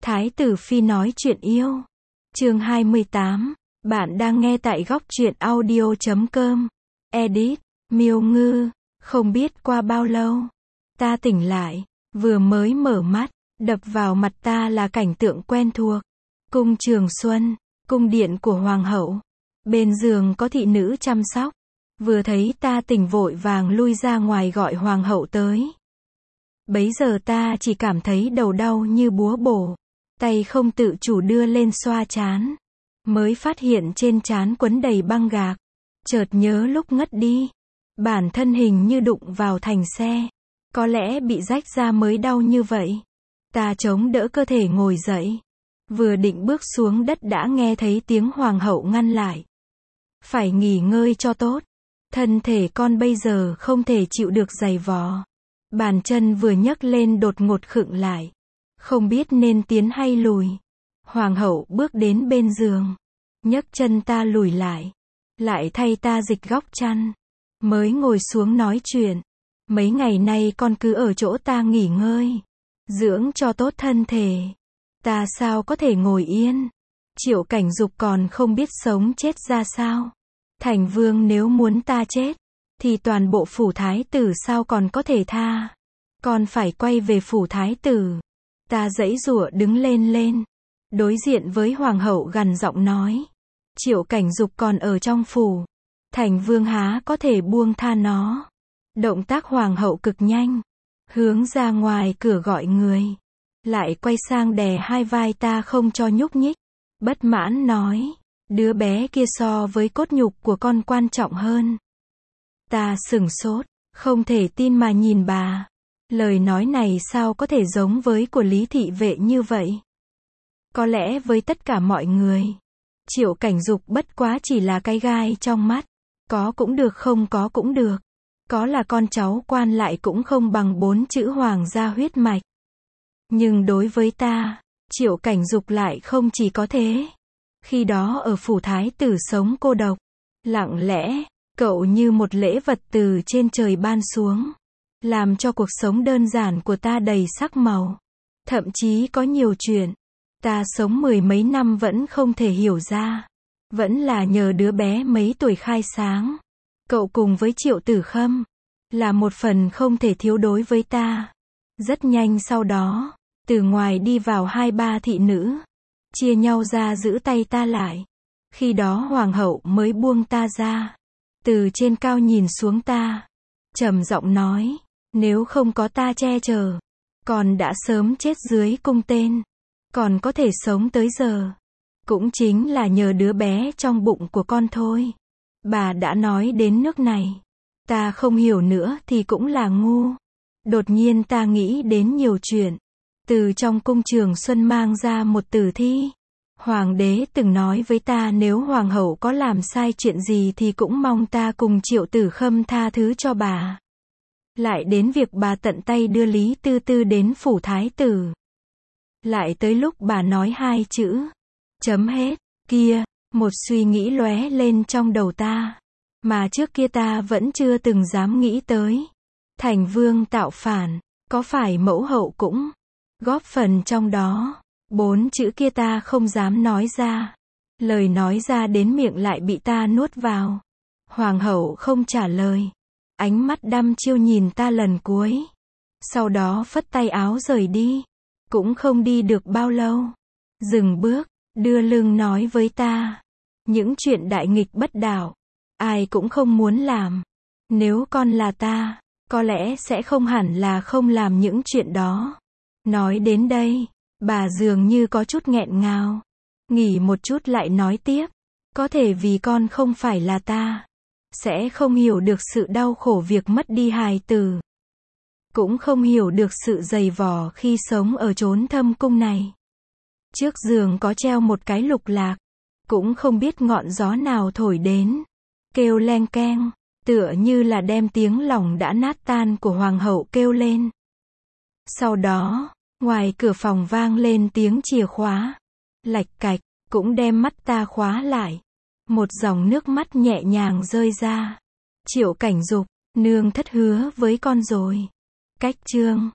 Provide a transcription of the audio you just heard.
Thái tử Phi nói chuyện yêu. Chương 28. Bạn đang nghe tại góc truyện audio.com. Edit. Miêu Ngư. Không biết qua bao lâu, ta tỉnh lại, vừa mới mở mắt, đập vào mặt ta là cảnh tượng quen thuộc. Cung Trường Xuân, cung điện của hoàng hậu. Bên giường có thị nữ chăm sóc. Vừa thấy ta tỉnh vội vàng lui ra ngoài gọi hoàng hậu tới. Bấy giờ ta chỉ cảm thấy đầu đau như búa bổ, tay không tự chủ đưa lên xoa trán, mới phát hiện trên trán quấn đầy băng gạc. Chợt nhớ lúc ngất đi, bản thân hình như đụng vào thành xe, có lẽ bị rách ra mới đau như vậy. Ta chống đỡ cơ thể ngồi dậy, vừa định bước xuống đất đã nghe thấy tiếng hoàng hậu ngăn lại. Phải nghỉ ngơi cho tốt, thân thể con bây giờ không thể chịu được giày vò. Bàn chân vừa nhấc lên đột ngột khựng lại, không biết nên tiến hay lùi. Hoàng hậu bước đến bên giường, nhấc chân ta lùi lại thay ta dịch góc chăn, mới ngồi xuống nói chuyện. Mấy ngày nay con cứ ở chỗ ta nghỉ ngơi, dưỡng cho tốt thân thể. Ta sao có thể ngồi yên? Triệu Cảnh Dục còn không biết sống chết ra sao. Thành vương nếu muốn ta chết, thì toàn bộ phủ thái tử sao còn có thể tha. Con phải quay về phủ thái tử. Ta giãy giụa đứng lên, đối diện với hoàng hậu gằn giọng nói. Triệu Cảnh Dục còn ở trong phủ, thành vương há có thể buông tha nó. Động tác hoàng hậu cực nhanh, hướng ra ngoài cửa gọi người, lại quay sang đè hai vai ta không cho nhúc nhích. Bất mãn nói, đứa bé kia so với cốt nhục của con quan trọng hơn. Ta sửng sốt, không thể tin mà nhìn bà. Lời nói này sao có thể giống với của Lý thị vệ như vậy? Có lẽ với tất cả mọi người, Triệu Cảnh Dục bất quá chỉ là cái gai trong mắt. Có cũng được, không có cũng được. Có là con cháu quan lại cũng không bằng 4 chữ hoàng gia huyết mạch. Nhưng đối với ta, Triệu Cảnh Dục lại không chỉ có thế. Khi đó ở phủ thái tử sống cô độc, lặng lẽ, cậu như một lễ vật từ trên trời ban xuống, làm cho cuộc sống đơn giản của ta đầy sắc màu. Thậm chí có nhiều chuyện, ta sống 10 mấy năm vẫn không thể hiểu ra. Vẫn là nhờ đứa bé mấy tuổi khai sáng. Cậu cùng với Triệu Tử Khâm, là một phần không thể thiếu đối với ta. Rất nhanh sau đó, từ ngoài đi vào 2-3 thị nữ, chia nhau ra giữ tay ta lại. Khi đó hoàng hậu mới buông ta ra, từ trên cao nhìn xuống ta, trầm giọng nói, nếu không có ta che chở, con đã sớm chết dưới cung tên. Còn có thể sống tới giờ, cũng chính là nhờ đứa bé trong bụng của con thôi. Bà đã nói đến nước này, ta không hiểu nữa thì cũng là ngu. Đột nhiên ta nghĩ đến nhiều chuyện. Từ trong cung Trường Xuân mang ra một tử thi. Hoàng đế từng nói với ta nếu hoàng hậu có làm sai chuyện gì thì cũng mong ta cùng Triệu Tử Khâm tha thứ cho bà. Lại đến việc bà tận tay đưa Lý Tư Tư đến phủ thái tử. Lại tới lúc bà nói 2 chữ, chấm hết, kia, một suy nghĩ lóe lên trong đầu ta, mà trước kia ta vẫn chưa từng dám nghĩ tới. Thành vương tạo phản, có phải mẫu hậu cũng góp phần trong đó? 4 chữ kia ta không dám nói ra. Lời nói ra đến miệng lại bị ta nuốt vào. Hoàng hậu không trả lời, ánh mắt đăm chiêu nhìn ta lần cuối. Sau đó phất tay áo rời đi. Cũng không đi được bao lâu, dừng bước, đưa lưng nói với ta, những chuyện đại nghịch bất đạo, ai cũng không muốn làm. Nếu con là ta, có lẽ sẽ không hẳn là không làm những chuyện đó. Nói đến đây, bà dường như có chút nghẹn ngào, nghỉ một chút lại nói tiếp, có thể vì con không phải là ta, sẽ không hiểu được sự đau khổ việc mất đi hài tử. Cũng không hiểu được sự dày vò khi sống ở chốn thâm cung này. Trước giường có treo một cái lục lạc, cũng không biết ngọn gió nào thổi đến, kêu leng keng, tựa như là đem tiếng lòng đã nát tan của hoàng hậu kêu lên. Sau đó, ngoài cửa phòng vang lên tiếng chìa khóa, lạch cạch, cũng đem mắt ta khóa lại. Một dòng nước mắt nhẹ nhàng rơi ra. Triệu Cảnh Dục, nương thất hứa với con rồi. Cách chương